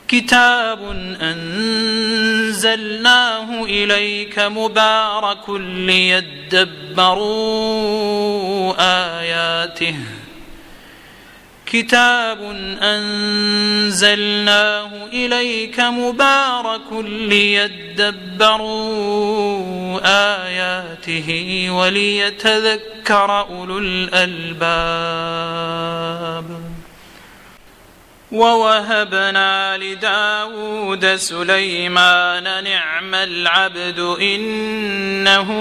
كتاب أنزلناه إليك مبارك ليدبروا آياته كتاب أنزلناه إليك مبارك ليدبروا آياته وليتذكر أولو الألباب. ووهبنا لداود سليمان نعم العبد إنه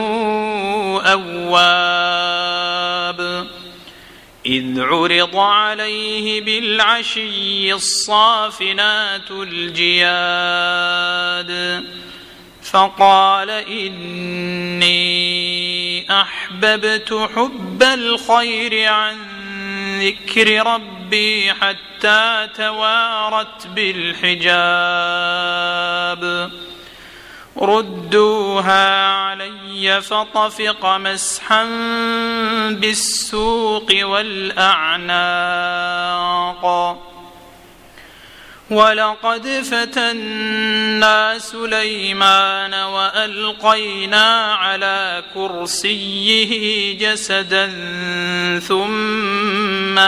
أواب إذ عرض عليه بالعشي الصافنات الجياد فقال إني أحببت حب الخير عن ذكر ربي حتى توارت بالحجاب ردوها علي فطفق مسحا بالسوق والأعناق ولقد فتنا سليمان وألقينا على كرسيه جسدا ثم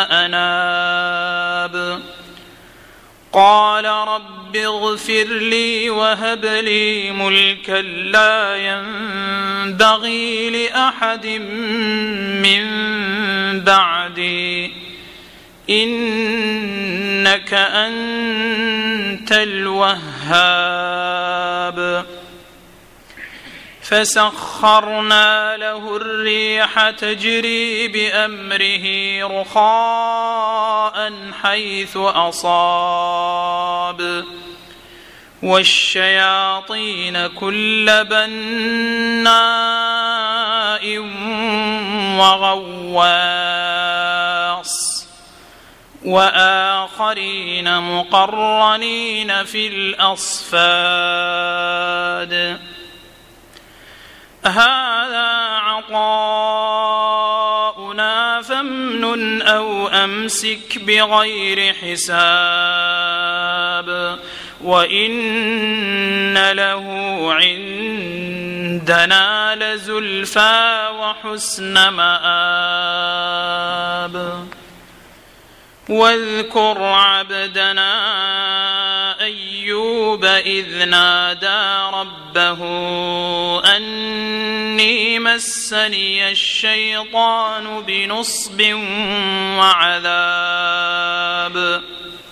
أناب قال رب اغفر لي وهب لي ملكا لا ينبغي لأحد من بعدي إنك أنت الوهاب فسخرنا له الريح تجري بأمره رخاء حيث أصاب والشياطين كل بناء وغواص وآخرين مقرنين في الأصفاد هذا عطاؤنا فامنن أو أمسك بغير حساب وإن له عندنا لزلفى وحسن مآب واذكر عبدنا أيوب إذ نادى ربه أني مسني الشيطان بنصب وعذاب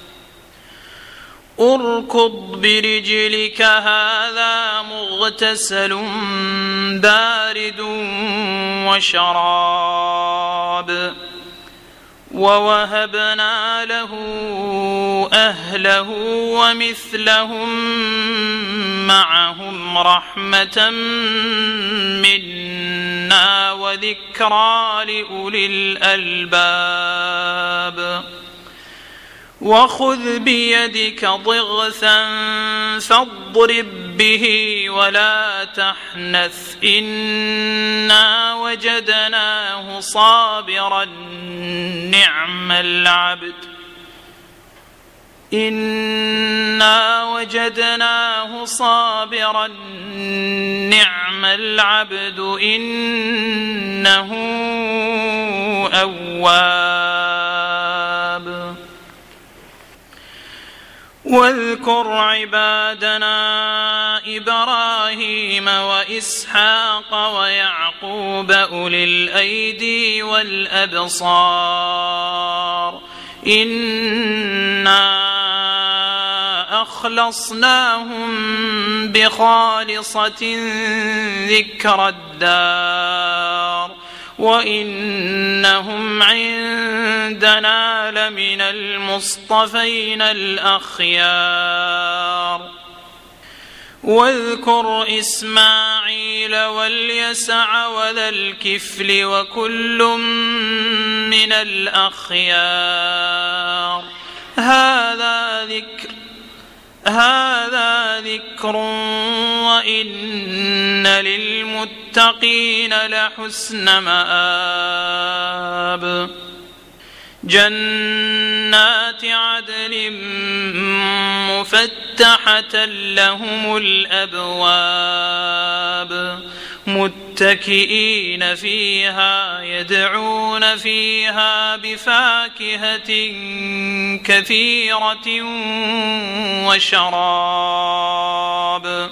اركض برجلك هذا مغتسل بارد وشراب ووهبنا له أهله ومثلهم معهم رحمة منا وذكرى لأولي الألباب وخذ بيدك ضغثا فاضرب به ولا تحنث إنا وجدناه صابرا نعم العبد إنا وجدناه صابرا نعم العبد إنه أواب واذكر عبادنا إبراهيم وإسحاق ويعقوب أولي الأيدي والأبصار إنا أخلصناهم بخالصة ذكر الدار وإنهم عندنا لمن المصطفين الأخيار واذكر إسماعيل واليسع وذا الكفل وكل من الأخيار هذا ذكر وإن للمتقين لحسن مآب جنات عدن مفتحة لهم الأبواب متكئين فيها يدعون فيها بفاكهة كثيرة وشراب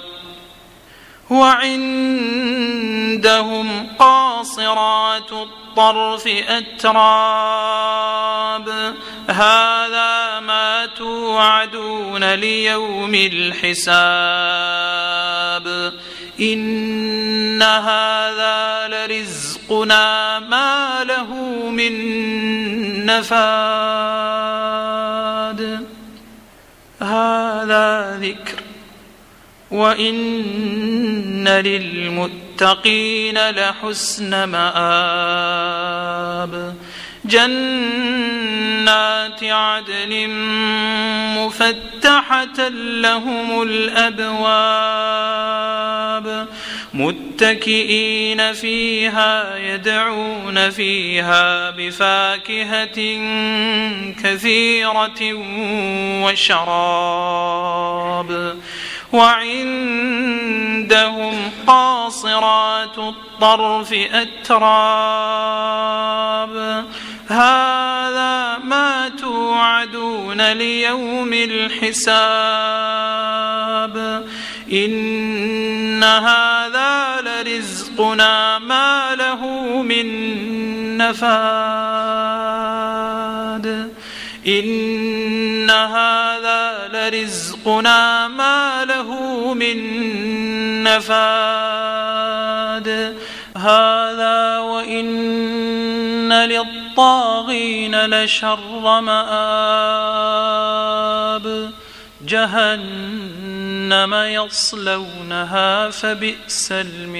وعندهم قاصرات الطرف أتراب هذا ما توعدون ليوم الحساب إن هذا لرزقنا ما له من نفاد هذا ذكر وإن للمتقين لحسن مآب جنات عدن مفتحة لهم الأبواب متكئين فيها يدعون فيها بفاكهة كثيرة وشراب وعندهم قاصرات الطرف أتراب هذا ما توعدون ليوم الحساب إن هذا لرزقنا ما له من نفاد إن هذا لرزقنا ما له من نفاد هذا وإن للطاغين لشر مآب جهنم يصلونها فبئس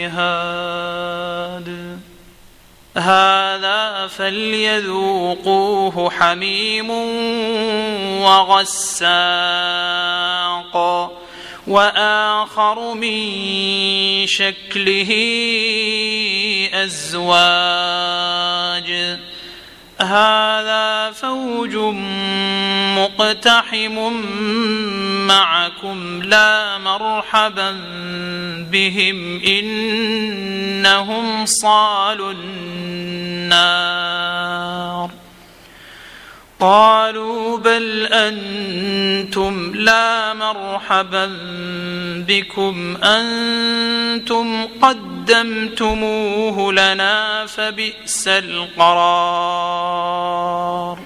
المهاد هذا فليذوقوه حميم وغساق وآخر من شكله أزواج هذا فوج مقتحم معكم لا مرحبا بهم إنهم صالوا النار قالوا بل أنتم لا مرحبا بكم أنتم قدمتموه لنا فبئس القرار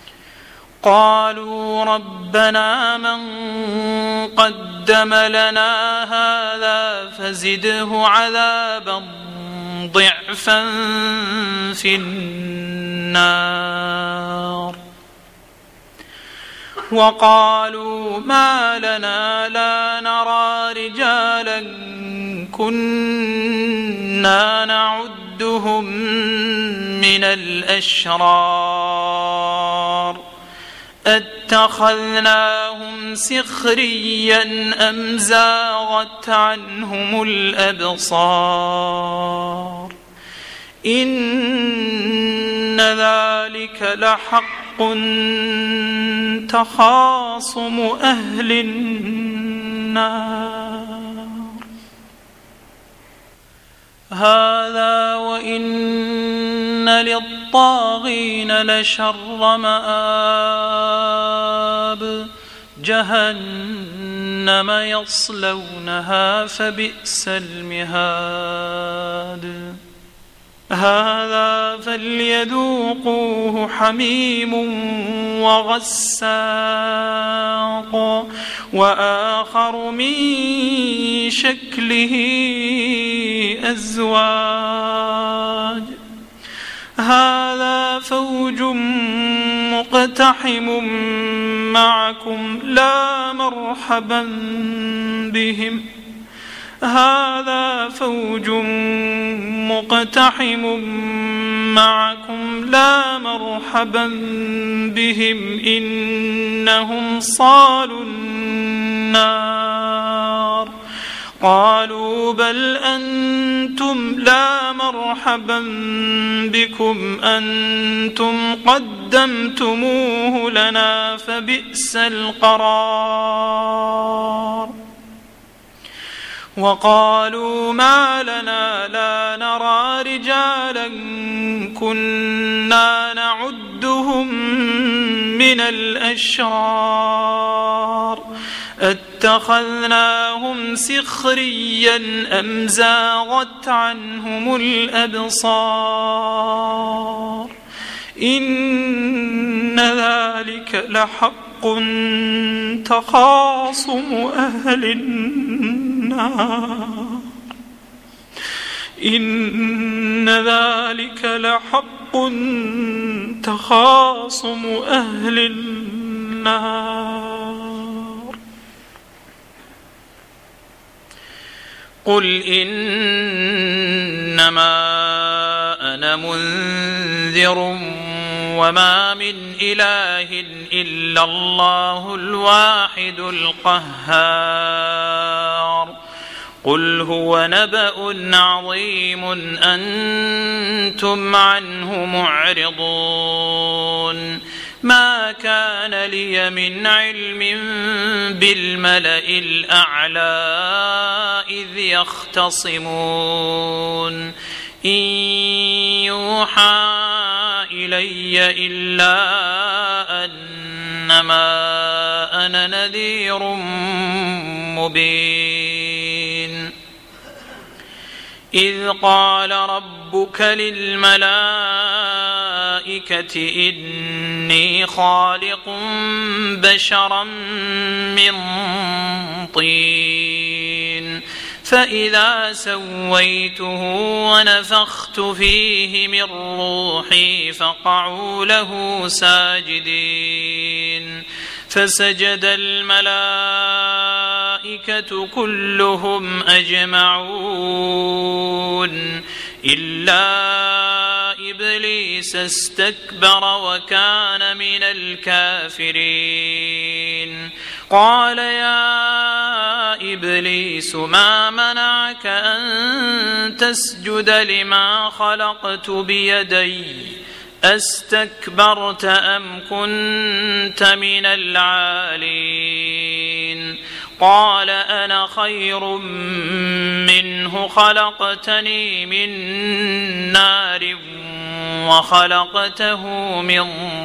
قالوا ربنا من قدم لنا هذا فزده عذابا ضعفا في النار وقالوا ما لنا لا نرى رجالا كنا نعدهم من الأشرار اتخذناهم سخريا أم زاغت عنهم الأبصار إن ذلك لحق تخاصم أهل النار هذا وإن للطاغين لشر مآب جهنم يصلونها فبئس المهاد هذا فليذوقوه حميم وغساق وآخر من شكله أزواج هذا فوج مقتحم معكم لا مرحبا بهم هذا فوج مقتحم معكم لا مرحبا بهم إنهم صالوا النار قالوا بل أنتم لا مرحبا بكم أنتم قدمتموه لنا فبئس القرار. وقالوا ما لنا لا نرى رجالا كنا نعدهم من الأشرار اتخذناهم سخريا أم زاغت عنهم الأبصار إن ذلك لحق تخاصم أهل النار إن ذلك لحق تخاصم أهل النار. قل إنما أنا منذر وما من إله إلا الله الواحد القهار. قل هو نبأ عظيم أنتم عنه معرضون. ما كان لي من علم بالملأ الأعلى إذ يختصمون إن يوحى إلي إلا أنما أنا نذير مبين. إذ قال ربك للملائكة إني خالق بشرا من طين فإذا سويته ونفخت فيه من روحي فقعوا له ساجدين. فسجد الملائكة كلهم أجمعون إلا إبليس استكبر وكان من الكافرين. قال يا إبليس ما منعك أن تسجد لما خلقت بيدي أستكبرت أم كنت من العالين؟ قال أنا خير منه خلقتني من نار وخلقته من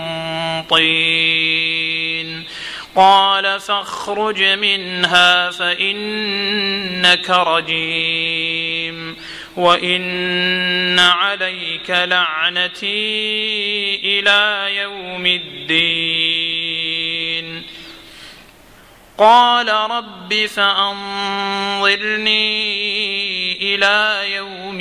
طين. قال فاخرج منها فإنك رجيم وإن عليك لعنتي إلى يوم الدين. قال رب فأنظرني إلى يوم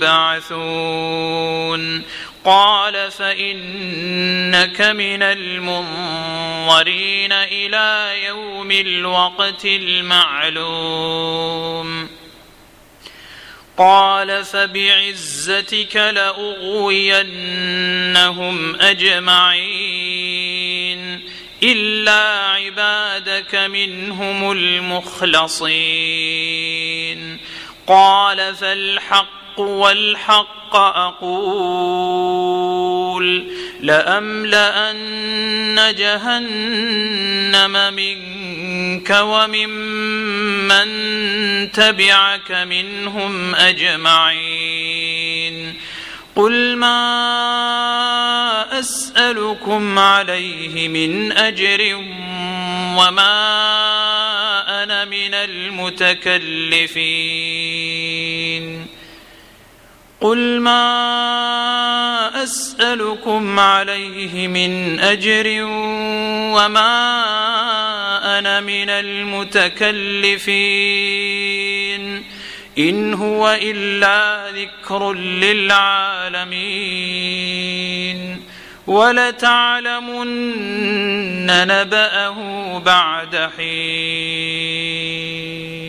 يبعثون. قال فإنك من المنظرين إلى يوم الوقت المعلوم. قال فبعزتك لأغوينهم أجمعين إلا عبادك منهم المخلصين. قال فالحق والحق أقول لأملأن جهنم منك وممن تبعك منهم أجمعين. قل ما أسألكم عليه من أجر وما أنا من المتكلفين. قل ما أسألكم عليه من أجر وما أنا من المتكلفين إن هو إلا ذكر للعالمين ولتعلمن نبأه بعد حين.